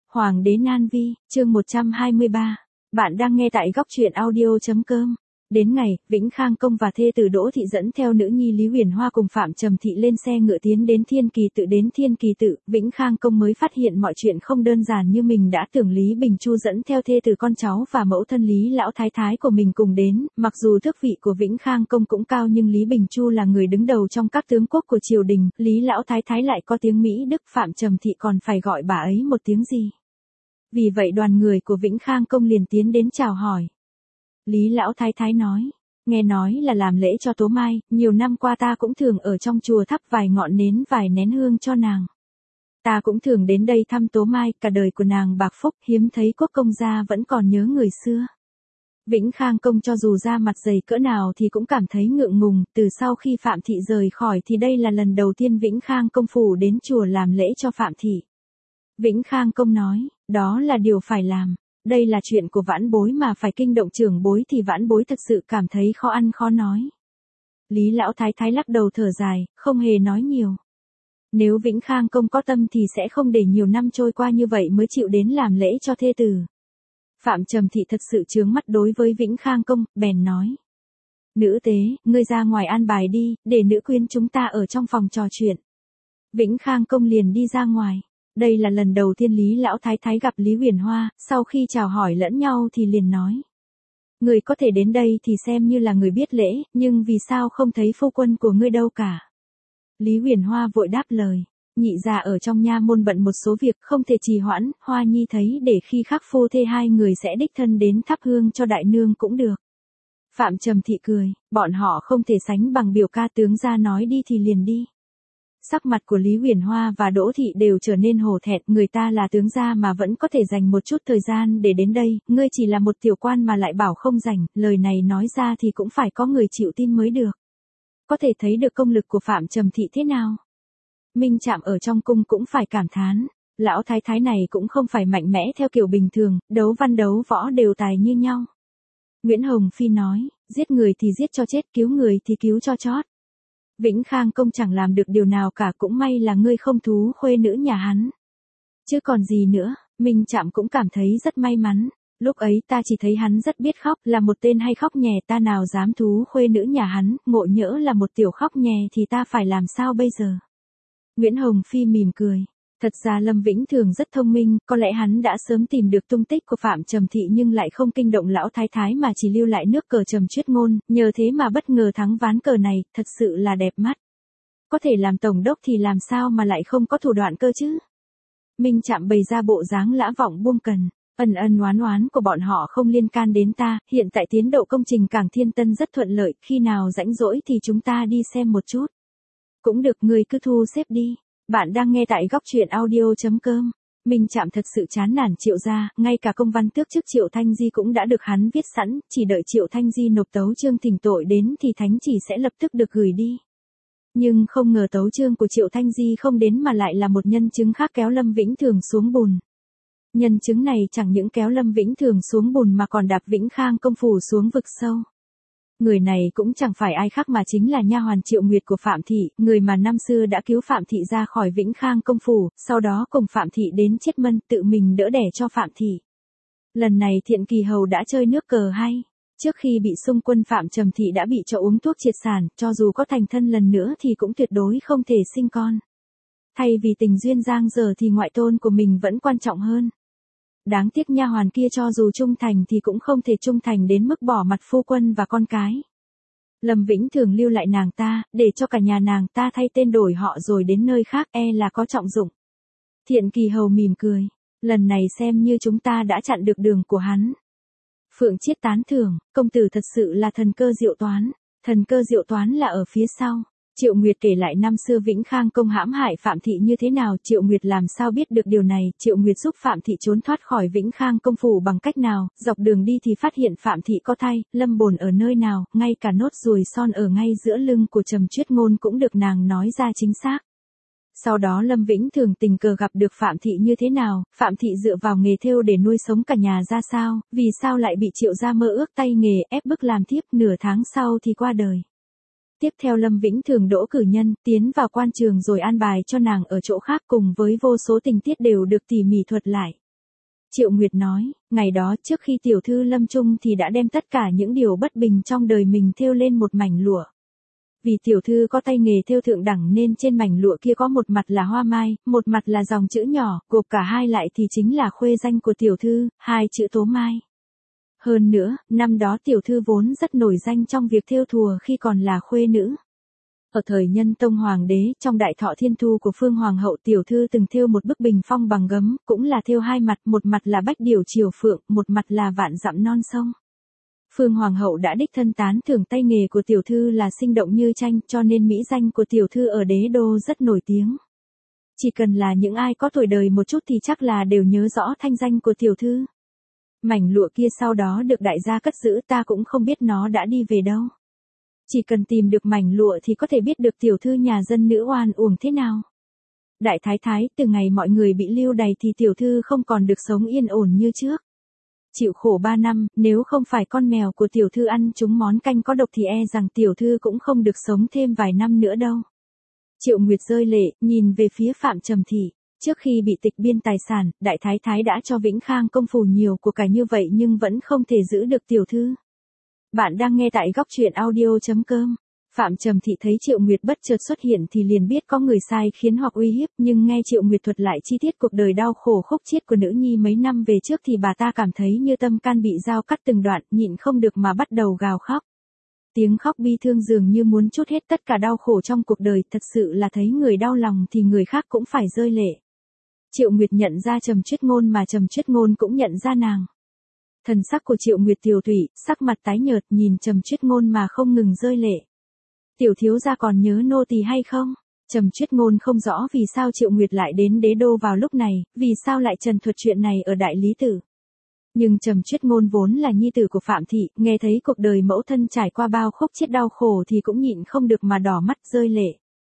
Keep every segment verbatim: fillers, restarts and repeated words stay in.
Hoàng đế Nan Vi, chương một trăm hai mươi ba. Bạn đang nghe tại góc truyện audio chấm com. Đến ngày, Vĩnh Khang Công và thê tử Đỗ Thị dẫn theo nữ nhi Lý Huyền Hoa cùng Phạm Trầm Thị lên xe ngựa tiến đến Thiên Kỳ Tự. Đến Thiên Kỳ Tự, Vĩnh Khang Công mới phát hiện mọi chuyện không đơn giản như mình đã tưởng. Lý Bình Chu dẫn theo thê tử con cháu và mẫu thân Lý Lão Thái Thái của mình cùng đến. Mặc dù tước vị của Vĩnh Khang Công cũng cao nhưng Lý Bình Chu là người đứng đầu trong các tướng quốc của triều đình, Lý Lão Thái Thái lại có tiếng Mỹ Đức, Phạm Trầm Thị còn phải gọi bà ấy một tiếng gì. Vì vậy đoàn người của Vĩnh Khang Công liền tiến đến chào hỏi. Lý Lão Thái Thái nói, nghe nói là làm lễ cho Tố Mai, nhiều năm qua ta cũng thường ở trong chùa thắp vài ngọn nến vài nén hương cho nàng. Ta cũng thường đến đây thăm Tố Mai, cả đời của nàng bạc phúc, hiếm thấy quốc công gia vẫn còn nhớ người xưa. Vĩnh Khang Công cho dù da mặt dày cỡ nào thì cũng cảm thấy ngượng ngùng, từ sau khi Phạm Thị rời khỏi thì đây là lần đầu tiên Vĩnh Khang Công phủ đến chùa làm lễ cho Phạm Thị. Vĩnh Khang Công nói, đó là điều phải làm. Đây là chuyện của vãn bối mà phải kinh động trưởng bối thì vãn bối thực sự cảm thấy khó ăn khó nói. Lý Lão Thái Thái lắc đầu thở dài, không hề nói nhiều. Nếu Vĩnh Khang Công có tâm thì sẽ không để nhiều năm trôi qua như vậy mới chịu đến làm lễ cho thê tử. Phạm Trầm Thị thật sự chướng mắt đối với Vĩnh Khang Công, bèn nói. Nữ tế, ngươi ra ngoài an bài đi, để nữ quyến chúng ta ở trong phòng trò chuyện. Vĩnh Khang Công liền đi ra ngoài. Đây là lần đầu tiên Lý Lão Thái Thái gặp Lý Huyền Hoa, sau khi chào hỏi lẫn nhau thì liền nói. Người có thể đến đây thì xem như là người biết lễ, nhưng vì sao không thấy phu quân của ngươi đâu cả. Lý Huyền Hoa vội đáp lời, nhị gia ở trong nha môn bận một số việc không thể trì hoãn, Hoa Nhi thấy để khi khắc phu thê hai người sẽ đích thân đến thắp hương cho đại nương cũng được. Phạm Trầm Thị cười, bọn họ không thể sánh bằng biểu ca tướng gia nói đi thì liền đi. Sắc mặt của Lý Huyền Hoa và Đỗ Thị đều trở nên hổ thẹn, người ta là tướng gia mà vẫn có thể dành một chút thời gian để đến đây, ngươi chỉ là một tiểu quan mà lại bảo không rảnh, lời này nói ra thì cũng phải có người chịu tin mới được. Có thể thấy được công lực của Phạm Trầm Thị thế nào. Minh Trạm ở trong cung cũng phải cảm thán, lão thái thái này cũng không phải mạnh mẽ theo kiểu bình thường, đấu văn đấu võ đều tài như nhau. Nguyễn Hồng Phi nói, giết người thì giết cho chết, cứu người thì cứu cho chót. Vĩnh Khang Công chẳng làm được điều nào cả, cũng may là ngươi không thú khuê nữ nhà hắn. Chứ còn gì nữa, Minh Trạm cũng cảm thấy rất may mắn. Lúc ấy ta chỉ thấy hắn rất biết khóc, là một tên hay khóc nhè, ta nào dám thú khuê nữ nhà hắn, ngộ nhỡ là một tiểu khóc nhè thì ta phải làm sao bây giờ. Nguyễn Hồng Phi mỉm cười. Thật ra Lâm Vĩnh Thường rất thông minh, có lẽ hắn đã sớm tìm được tung tích của Phạm Trầm Thị nhưng lại không kinh động lão thái thái mà chỉ lưu lại nước cờ Trầm Chuyết Ngôn, nhờ thế mà bất ngờ thắng ván cờ này, thật sự là đẹp mắt. Có thể làm tổng đốc thì làm sao mà lại không có thủ đoạn cơ chứ. Minh Trạm bày ra bộ dáng lã vọng buông cần, ân ân oán oán của bọn họ không liên can đến ta, hiện tại tiến độ công trình Cảng Thiên Tân rất thuận lợi, khi nào rảnh rỗi thì chúng ta đi xem một chút. Cũng được, người cứ thu xếp đi. Bạn đang nghe tại góc truyện audio chấm com. Minh Trạm thật sự chán nản Triệu gia, ngay cả công văn tước chức Triệu Thanh Di cũng đã được hắn viết sẵn, chỉ đợi Triệu Thanh Di nộp tấu chương thỉnh tội đến thì thánh chỉ sẽ lập tức được gửi đi. Nhưng không ngờ tấu chương của Triệu Thanh Di không đến mà lại là một nhân chứng khác kéo Lâm Vĩnh Thường xuống bùn. Nhân chứng này chẳng những kéo Lâm Vĩnh Thường xuống bùn mà còn đạp Vĩnh Khang Công phủ xuống vực sâu. Người này cũng chẳng phải ai khác mà chính là nha hoàn Triệu Nguyệt của Phạm Thị, người mà năm xưa đã cứu Phạm Thị ra khỏi Vĩnh Khang Công phủ, sau đó cùng Phạm Thị đến Chiết Mân, tự mình đỡ đẻ cho Phạm Thị. Lần này Thiện Kỳ Hầu đã chơi nước cờ hay. Trước khi bị xung quân Phạm Trầm Thị đã bị cho uống thuốc triệt sản, cho dù có thành thân lần nữa thì cũng tuyệt đối không thể sinh con. Thay vì tình duyên giang dở thì ngoại tôn của mình vẫn quan trọng hơn. Đáng tiếc nha hoàn kia cho dù trung thành thì cũng không thể trung thành đến mức bỏ mặt phu quân và con cái. Lâm Vĩnh Thường lưu lại nàng ta, để cho cả nhà nàng ta thay tên đổi họ rồi đến nơi khác, e là có trọng dụng. Thiện Kỳ Hầu mỉm cười, lần này xem như chúng ta đã chặn được đường của hắn. Phượng Chiết tán thưởng, công tử thật sự là thần cơ diệu toán, thần cơ diệu toán là ở phía sau. Triệu Nguyệt kể lại năm xưa Vĩnh Khang Công hãm hại Phạm Thị như thế nào, Triệu Nguyệt làm sao biết được điều này, Triệu Nguyệt giúp Phạm Thị trốn thoát khỏi Vĩnh Khang Công phủ bằng cách nào, dọc đường đi thì phát hiện Phạm Thị có thai, lâm bồn ở nơi nào, ngay cả nốt ruồi son ở ngay giữa lưng của Trầm Chuyết Ngôn cũng được nàng nói ra chính xác. Sau đó Lâm Vĩnh Thường tình cờ gặp được Phạm Thị như thế nào, Phạm Thị dựa vào nghề thêu để nuôi sống cả nhà ra sao, vì sao lại bị Triệu gia mơ ước tay nghề ép bức làm thiếp, nửa tháng sau thì qua đời. Tiếp theo Lâm Vĩnh Thường đỗ cử nhân, tiến vào quan trường rồi an bài cho nàng ở chỗ khác cùng với vô số tình tiết đều được tỉ mỉ thuật lại. Triệu Nguyệt nói, ngày đó trước khi tiểu thư lâm chung thì đã đem tất cả những điều bất bình trong đời mình thêu lên một mảnh lụa. Vì tiểu thư có tay nghề thêu thượng đẳng nên trên mảnh lụa kia có một mặt là hoa mai, một mặt là dòng chữ nhỏ, gộp cả hai lại thì chính là khuê danh của tiểu thư, hai chữ Tố Mai. Hơn nữa, năm đó tiểu thư vốn rất nổi danh trong việc thêu thùa khi còn là khuê nữ. Ở thời Nhân Tông Hoàng đế, trong đại thọ thiên thu của Phương Hoàng hậu tiểu thư từng thêu một bức bình phong bằng gấm, cũng là thêu hai mặt, một mặt là bách điểu triều phượng, một mặt là vạn dặm non sông. Phương Hoàng hậu đã đích thân tán thưởng tay nghề của tiểu thư là sinh động như tranh, cho nên mỹ danh của tiểu thư ở đế đô rất nổi tiếng. Chỉ cần là những ai có tuổi đời một chút thì chắc là đều nhớ rõ thanh danh của tiểu thư. Mảnh lụa kia sau đó được đại gia cất giữ, ta cũng không biết nó đã đi về đâu. Chỉ cần tìm được mảnh lụa thì có thể biết được tiểu thư nhà dân nữ oan uổng thế nào. Đại thái thái, từ ngày mọi người bị lưu đày thì tiểu thư không còn được sống yên ổn như trước. Chịu khổ ba năm, nếu không phải con mèo của tiểu thư ăn trúng món canh có độc thì e rằng tiểu thư cũng không được sống thêm vài năm nữa đâu. Triệu Nguyệt rơi lệ, nhìn về phía Phạm Trầm Thị. Trước khi bị tịch biên tài sản, đại thái thái đã cho Vĩnh Khang công phủ nhiều của cải như vậy nhưng vẫn không thể giữ được tiểu thư. Bạn đang nghe tại góc truyện audio chấm com. Phạm Trầm Thị thấy Triệu Nguyệt bất chợt xuất hiện thì liền biết có người sai khiến hoặc uy hiếp, nhưng nghe Triệu Nguyệt thuật lại chi tiết cuộc đời đau khổ khúc chiết của nữ nhi mấy năm về trước thì bà ta cảm thấy như tâm can bị dao cắt từng đoạn, nhịn không được mà bắt đầu gào khóc. Tiếng khóc bi thương dường như muốn trút hết tất cả đau khổ trong cuộc đời, thật sự là thấy người đau lòng thì người khác cũng phải rơi lệ. Triệu Nguyệt nhận ra Trầm Chuyết Ngôn mà Trầm Chuyết Ngôn cũng nhận ra nàng. Thần sắc của Triệu Nguyệt tiều tụy, sắc mặt tái nhợt, nhìn Trầm Chuyết Ngôn mà không ngừng rơi lệ. Tiểu thiếu gia còn nhớ nô tỳ hay không? Trầm Chuyết Ngôn không rõ vì sao Triệu Nguyệt lại đến đế đô vào lúc này, vì sao lại trần thuật chuyện này ở đại lý tử. Nhưng Trầm Chuyết Ngôn vốn là nhi tử của Phạm Thị, nghe thấy cuộc đời mẫu thân trải qua bao khúc chiết đau khổ thì cũng nhịn không được mà đỏ mắt rơi lệ.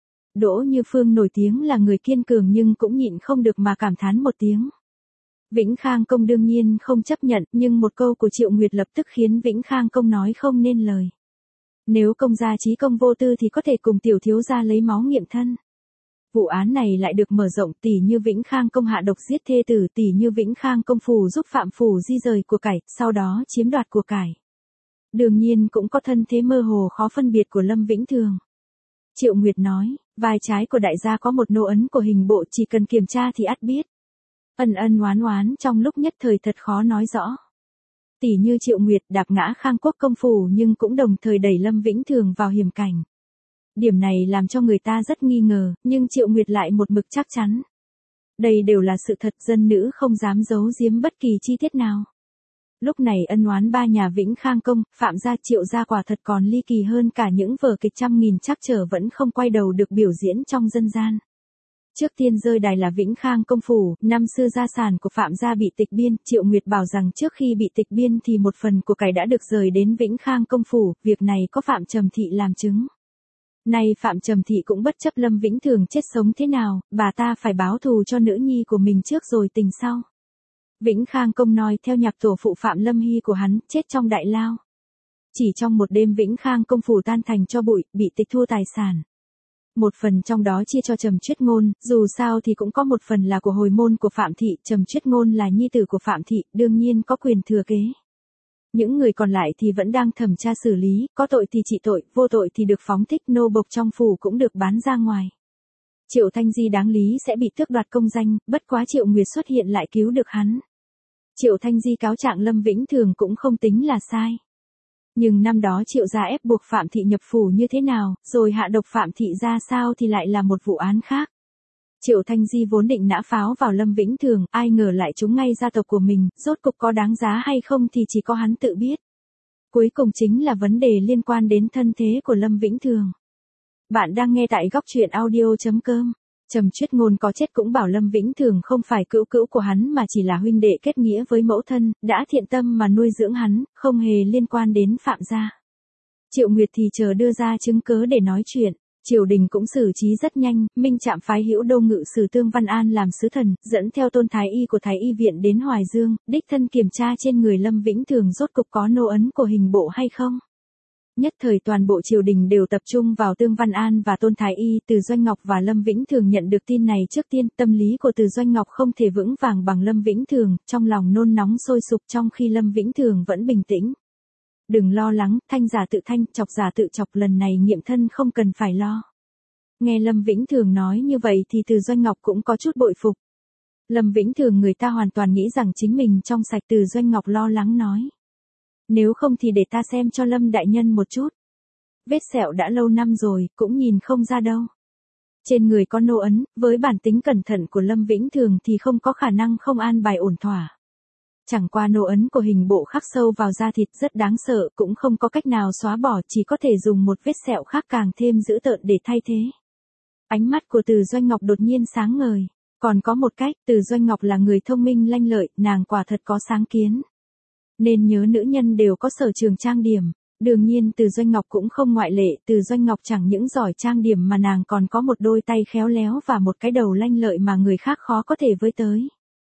Đỗ Như Phương nổi tiếng là người kiên cường nhưng cũng nhịn không được mà cảm thán một tiếng. Vĩnh Khang công đương nhiên không chấp nhận, nhưng một câu của Triệu Nguyệt lập tức khiến Vĩnh Khang công nói không nên lời. Nếu công gia trí công vô tư thì có thể cùng tiểu thiếu gia lấy máu nghiệm thân. Vụ án này lại được mở rộng, tỷ như Vĩnh Khang công hạ độc giết thê tử, tỷ như Vĩnh Khang công phủ giúp Phạm phủ di rời của cải, sau đó chiếm đoạt của cải. Đương nhiên cũng có thân thế mơ hồ khó phân biệt của Lâm Vĩnh Thường. Triệu Nguyệt nói, vai trái của đại gia có một nô ấn của hình bộ, chỉ cần kiểm tra thì ắt biết. Ân ân oán oán trong lúc nhất thời thật khó nói rõ. Tỷ như Triệu Nguyệt đạp ngã Khang Quốc công phủ nhưng cũng đồng thời đẩy Lâm Vĩnh Thường vào hiểm cảnh. Điểm này làm cho người ta rất nghi ngờ, nhưng Triệu Nguyệt lại một mực chắc chắn. Đây đều là sự thật, dân nữ không dám giấu giếm bất kỳ chi tiết nào. Lúc này ân oán ba nhà Vĩnh Khang công, Phạm gia, Triệu gia quả thật còn ly kỳ hơn cả những vở kịch trăm nghìn trắc trở vẫn không quay đầu được biểu diễn trong dân gian. Trước tiên rơi đài là Vĩnh Khang công phủ, năm xưa gia sản của Phạm gia bị tịch biên, Triệu Nguyệt bảo rằng trước khi bị tịch biên thì một phần của cải đã được rời đến Vĩnh Khang công phủ, việc này có Phạm Trầm Thị làm chứng. Nay Phạm Trầm Thị cũng bất chấp Lâm Vĩnh Thường chết sống thế nào, bà ta phải báo thù cho nữ nhi của mình trước rồi tình sau. Vĩnh Khang công nói theo nhạc tổ phụ Phạm Lâm Hy của hắn, chết trong đại lao. Chỉ trong một đêm Vĩnh Khang công phủ tan thành cho bụi, bị tịch thu tài sản. Một phần trong đó chia cho Trầm Chuyết Ngôn, dù sao thì cũng có một phần là của hồi môn của Phạm Thị, Trầm Chuyết Ngôn là nhi tử của Phạm Thị, đương nhiên có quyền thừa kế. Những người còn lại thì vẫn đang thẩm tra xử lý, có tội thì trị tội, vô tội thì được phóng thích, nô bộc trong phủ cũng được bán ra ngoài. Triệu Thanh Di đáng lý sẽ bị tước đoạt công danh, bất quá Triệu Nguyệt xuất hiện lại cứu được hắn. Triệu Thanh Di cáo trạng Lâm Vĩnh Thường cũng không tính là sai. Nhưng năm đó Triệu gia ép buộc Phạm Thị nhập phủ như thế nào, rồi hạ độc Phạm Thị ra sao thì lại là một vụ án khác. Triệu Thanh Di vốn định nã pháo vào Lâm Vĩnh Thường, ai ngờ lại trúng ngay gia tộc của mình, rốt cục có đáng giá hay không thì chỉ có hắn tự biết. Cuối cùng chính là vấn đề liên quan đến thân thế của Lâm Vĩnh Thường. Bạn đang nghe tại góc truyện audio chấm com. Trầm Chuyết Ngôn có chết cũng bảo Lâm Vĩnh Thường không phải cữu cữu của hắn mà chỉ là huynh đệ kết nghĩa với mẫu thân, đã thiện tâm mà nuôi dưỡng hắn, không hề liên quan đến Phạm gia. Triệu Nguyệt thì chờ đưa ra chứng cớ để nói chuyện. Triều đình cũng xử trí rất nhanh, Minh Trạm phái Hữu Đô ngự sử Tương Văn An làm sứ thần, dẫn theo Tôn Thái Y của Thái Y viện đến Hoài Dương, đích thân kiểm tra trên người Lâm Vĩnh Thường rốt cục có nô ấn của hình bộ hay không. Nhất thời toàn bộ triều đình đều tập trung vào Tương Văn An và Tôn Thái Y. Từ Doanh Ngọc và Lâm Vĩnh Thường nhận được tin này trước tiên, tâm lý của Từ Doanh Ngọc không thể vững vàng bằng Lâm Vĩnh Thường, trong lòng nôn nóng sôi sục trong khi Lâm Vĩnh Thường vẫn bình tĩnh. Đừng lo lắng, thanh giả tự thanh, chọc giả tự chọc, lần này nghiệm thân không cần phải lo. Nghe Lâm Vĩnh Thường nói như vậy thì Từ Doanh Ngọc cũng có chút bội phục. Lâm Vĩnh Thường người ta hoàn toàn nghĩ rằng chính mình trong sạch. Từ Doanh Ngọc lo lắng nói. Nếu không thì để ta xem cho Lâm đại nhân một chút. Vết sẹo đã lâu năm rồi, cũng nhìn không ra đâu. Trên người có nô ấn, với bản tính cẩn thận của Lâm Vĩnh Thường thì không có khả năng không an bài ổn thỏa. Chẳng qua nô ấn của hình bộ khắc sâu vào da thịt rất đáng sợ, cũng không có cách nào xóa bỏ, chỉ có thể dùng một vết sẹo khác càng thêm dữ tợn để thay thế. Ánh mắt của Từ Doanh Ngọc đột nhiên sáng ngời. Còn có một cách, Từ Doanh Ngọc là người thông minh lanh lợi, nàng quả thật có sáng kiến. Nên nhớ nữ nhân đều có sở trường trang điểm. Đương nhiên Từ Doanh Ngọc cũng không ngoại lệ. Từ Doanh Ngọc chẳng những giỏi trang điểm mà nàng còn có một đôi tay khéo léo và một cái đầu lanh lợi mà người khác khó có thể với tới.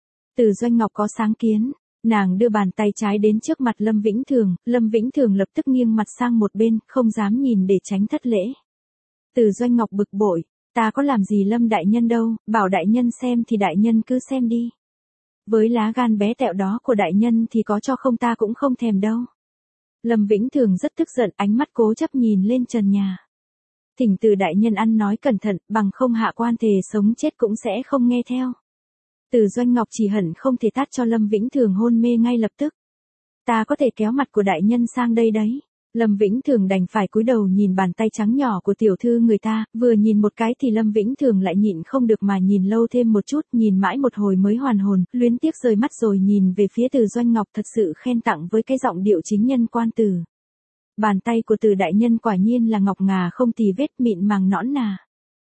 Từ Doanh Ngọc có sáng kiến. Nàng đưa bàn tay trái đến trước mặt Lâm Vĩnh Thường. Lâm Vĩnh Thường lập tức nghiêng mặt sang một bên, không dám nhìn để tránh thất lễ. Từ Doanh Ngọc bực bội. Ta có làm gì Lâm đại nhân đâu, bảo đại nhân xem thì đại nhân cứ xem đi. Với lá gan bé tẹo đó của đại nhân thì có cho không ta cũng không thèm đâu. Lâm Vĩnh Thường rất tức giận, ánh mắt cố chấp nhìn lên trần nhà. Thỉnh Từ đại nhân ăn nói cẩn thận, bằng không hạ quan thề sống chết cũng sẽ không nghe theo. Từ Doanh Ngọc chỉ hận không thể tát cho Lâm Vĩnh Thường hôn mê ngay lập tức. Ta có thể kéo mặt của đại nhân sang đây đấy. Lâm Vĩnh Thường đành phải cúi đầu nhìn bàn tay trắng nhỏ của tiểu thư người ta, vừa nhìn một cái thì Lâm Vĩnh Thường lại nhịn không được mà nhìn lâu thêm một chút, nhìn mãi một hồi mới hoàn hồn, luyến tiếc rời mắt rồi nhìn về phía Từ Doanh Ngọc thật sự khen tặng với cái giọng điệu chính nhân quan từ. Bàn tay của Từ đại nhân quả nhiên là ngọc ngà không tì vết, mịn màng nõn nà.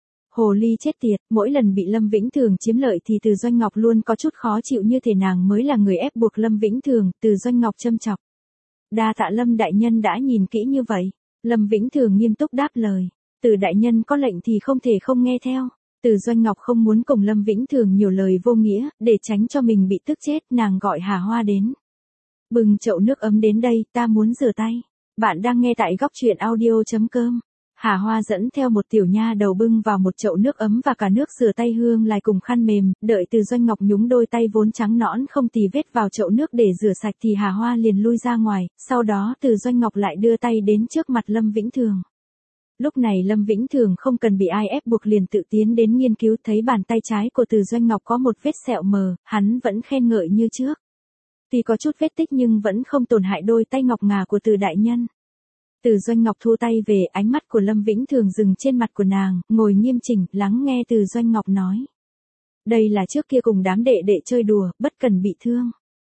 Hồ ly chết tiệt, mỗi lần bị Lâm Vĩnh Thường chiếm lợi thì Từ Doanh Ngọc luôn có chút khó chịu, như thể nàng mới là người ép buộc Lâm Vĩnh Thường. Từ Doanh Ngọc châm chọc. Đa tạ Lâm đại nhân đã nhìn kỹ như vậy. Lâm Vĩnh Thường nghiêm túc đáp lời. Từ đại nhân có lệnh thì không thể không nghe theo. Từ Doanh Ngọc không muốn cùng Lâm Vĩnh Thường nhiều lời vô nghĩa, để tránh cho mình bị tức chết, nàng gọi Hà Hoa đến. Bưng chậu nước ấm đến đây, ta muốn rửa tay. Bạn đang nghe tại góc truyện audio chấm com. Hà Hoa dẫn theo một tiểu nha đầu bưng vào một chậu nước ấm và cả nước rửa tay hương lại cùng khăn mềm, đợi Từ Doanh Ngọc nhúng đôi tay vốn trắng nõn không tì vết vào chậu nước để rửa sạch thì Hà Hoa liền lui ra ngoài, sau đó Từ Doanh Ngọc lại đưa tay đến trước mặt Lâm Vĩnh Thường. Lúc này Lâm Vĩnh Thường không cần bị ai ép buộc liền tự tiến đến nghiên cứu, thấy bàn tay trái của Từ Doanh Ngọc có một vết sẹo mờ, hắn vẫn khen ngợi như trước. Tuy có chút vết tích nhưng vẫn không tổn hại đôi tay ngọc ngà của Từ đại nhân. Từ Doanh Ngọc thu tay về, ánh mắt của Lâm Vĩnh Thường dừng trên mặt của nàng, ngồi nghiêm chỉnh, lắng nghe Từ Doanh Ngọc nói. Đây là trước kia cùng đám đệ đệ chơi đùa, bất cần bị thương.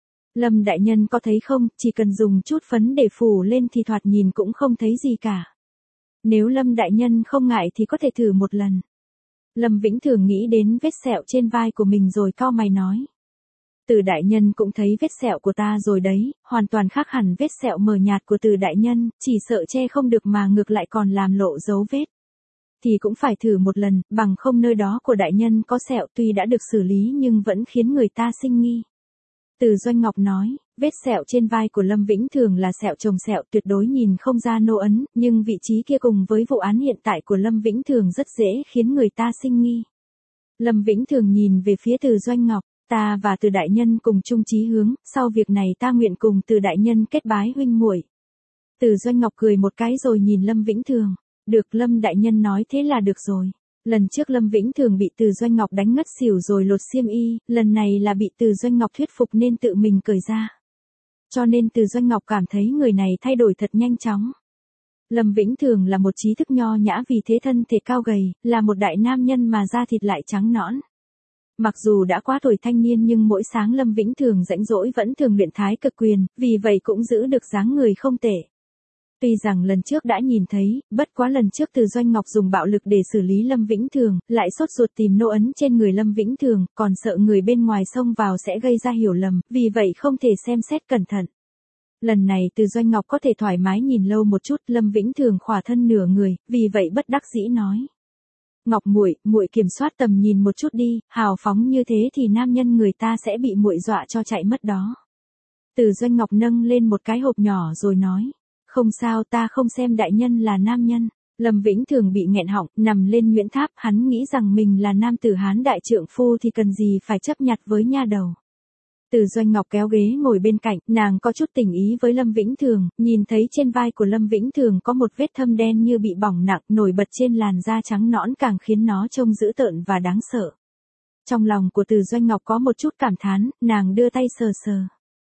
Lâm đại nhân có thấy không, chỉ cần dùng chút phấn để phủ lên thì thoạt nhìn cũng không thấy gì cả. Nếu Lâm đại nhân không ngại thì có thể thử một lần. Lâm Vĩnh Thường nghĩ đến vết sẹo trên vai của mình rồi cau mày nói. Từ đại nhân cũng thấy vết sẹo của ta rồi đấy, hoàn toàn khác hẳn vết sẹo mờ nhạt của Từ đại nhân, chỉ sợ che không được mà ngược lại còn làm lộ dấu vết. Thì cũng phải thử một lần, bằng không nơi đó của đại nhân có sẹo tuy đã được xử lý nhưng vẫn khiến người ta sinh nghi. Từ Doanh Ngọc nói, vết sẹo trên vai của Lâm Vĩnh Thường là sẹo chồng sẹo, tuyệt đối nhìn không ra nô ấn, nhưng vị trí kia cùng với vụ án hiện tại của Lâm Vĩnh Thường rất dễ khiến người ta sinh nghi. Lâm Vĩnh Thường nhìn về phía Từ Doanh Ngọc. Ta và Từ đại nhân cùng chung chí hướng, sau việc này ta nguyện cùng Từ đại nhân kết bái huynh muội. Từ Doanh Ngọc cười một cái rồi nhìn Lâm Vĩnh Thường. Được, Lâm đại nhân nói thế là được rồi. Lần trước Lâm Vĩnh Thường bị Từ Doanh Ngọc đánh ngất xỉu rồi lột xiêm y, lần này là bị Từ Doanh Ngọc thuyết phục nên tự mình cởi ra. Cho nên Từ Doanh Ngọc cảm thấy người này thay đổi thật nhanh chóng. Lâm Vĩnh Thường là một trí thức nho nhã, vì thế thân thể cao gầy, là một đại nam nhân mà da thịt lại trắng nõn. Mặc dù đã quá tuổi thanh niên nhưng mỗi sáng Lâm Vĩnh Thường rãnh rỗi vẫn thường luyện thái cực quyền, vì vậy cũng giữ được dáng người không tệ. Tuy rằng lần trước đã nhìn thấy, bất quá lần trước Từ Doanh Ngọc dùng bạo lực để xử lý Lâm Vĩnh Thường, lại sốt ruột tìm nô ấn trên người Lâm Vĩnh Thường, còn sợ người bên ngoài xông vào sẽ gây ra hiểu lầm, vì vậy không thể xem xét cẩn thận. Lần này Từ Doanh Ngọc có thể thoải mái nhìn lâu một chút, Lâm Vĩnh Thường khỏa thân nửa người, vì vậy bất đắc dĩ nói. Ngọc muội, muội kiểm soát tầm nhìn một chút đi, hào phóng như thế thì nam nhân người ta sẽ bị muội dọa cho chạy mất đó. Từ Doanh Ngọc nâng lên một cái hộp nhỏ rồi nói. Không sao, ta không xem đại nhân là nam nhân. Lâm Vĩnh Thường bị nghẹn họng, nằm lên Nguyễn Tháp, hắn nghĩ rằng mình là nam tử Hán đại trượng phu thì cần gì phải chấp nhặt với nha đầu. Từ Doanh Ngọc kéo ghế ngồi bên cạnh, nàng có chút tình ý với Lâm Vĩnh Thường, nhìn thấy trên vai của Lâm Vĩnh Thường có một vết thâm đen như bị bỏng nặng nổi bật trên làn da trắng nõn càng khiến nó trông dữ tợn và đáng sợ. Trong lòng của Từ Doanh Ngọc có một chút cảm thán, nàng đưa tay sờ sờ.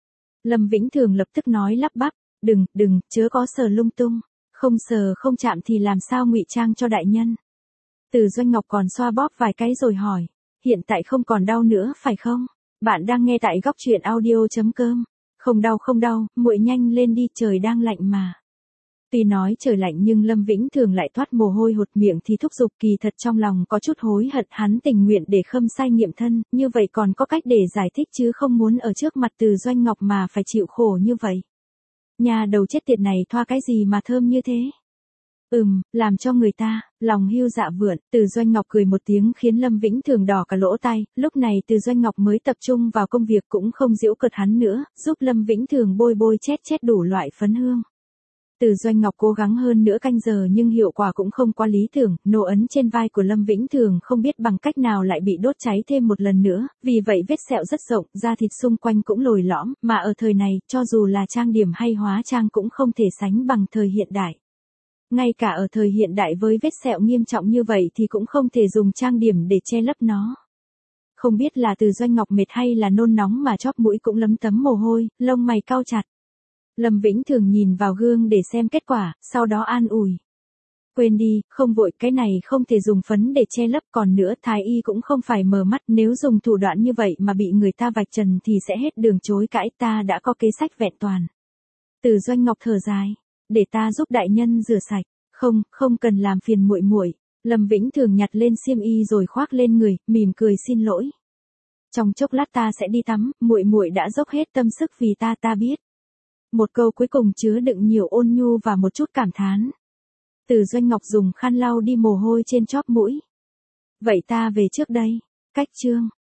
Lâm Vĩnh Thường lập tức nói lắp bắp, đừng, đừng, chớ có sờ lung tung, không sờ không chạm thì làm sao ngụy trang cho đại nhân. Từ Doanh Ngọc còn xoa bóp vài cái rồi hỏi, hiện tại không còn đau nữa phải không? Bạn đang nghe tại góc truyện audio chấm com. Không đau không đau, muội nhanh lên đi, trời đang lạnh mà. Tuy nói trời lạnh nhưng Lâm Vĩnh Thường lại thoát mồ hôi hột miệng thì thúc giục, kỳ thật trong lòng có chút hối hận, hắn tình nguyện để Khâm Sai nghiệm thân, như vậy còn có cách để giải thích chứ không muốn ở trước mặt Từ Doanh Ngọc mà phải chịu khổ như vậy. Nhà đầu chết tiệt này thoa cái gì mà thơm như thế? Ừm, làm cho người ta, lòng hưu dạ vượn. Từ Doanh Ngọc cười một tiếng khiến Lâm Vĩnh Thường đỏ cả lỗ tai, lúc này Từ Doanh Ngọc mới tập trung vào công việc cũng không giễu cợt hắn nữa, giúp Lâm Vĩnh Thường bôi bôi chét chét đủ loại phấn hương. Từ Doanh Ngọc cố gắng hơn nửa canh giờ nhưng hiệu quả cũng không quá lý tưởng, nô ấn trên vai của Lâm Vĩnh Thường không biết bằng cách nào lại bị đốt cháy thêm một lần nữa, vì vậy vết sẹo rất rộng, da thịt xung quanh cũng lồi lõm, mà ở thời này, cho dù là trang điểm hay hóa trang cũng không thể sánh bằng thời hiện đại. Ngay cả ở thời hiện đại với vết sẹo nghiêm trọng như vậy thì cũng không thể dùng trang điểm để che lấp nó. Không biết là Từ Doanh Ngọc mệt hay là nôn nóng mà chóp mũi cũng lấm tấm mồ hôi, lông mày cau chặt. Lâm Vĩnh Thường nhìn vào gương để xem kết quả, sau đó an ủi. Quên đi, không vội, cái này không thể dùng phấn để che lấp, còn nữa thái y cũng không phải mờ mắt, nếu dùng thủ đoạn như vậy mà bị người ta vạch trần thì sẽ hết đường chối cãi, ta đã có kế sách vẹn toàn. Từ Doanh Ngọc thở dài, để ta giúp đại nhân rửa sạch. Không, không cần làm phiền muội muội. Lâm Vĩnh Thường nhặt lên xiêm y rồi khoác lên người, mỉm cười xin lỗi. Trong chốc lát ta sẽ đi tắm, muội muội đã dốc hết tâm sức vì ta, ta biết. Một câu cuối cùng chứa đựng nhiều ôn nhu và một chút cảm thán. Từ Doanh Ngọc dùng khăn lau đi mồ hôi trên chóp mũi. Vậy ta về trước đây. Cách chương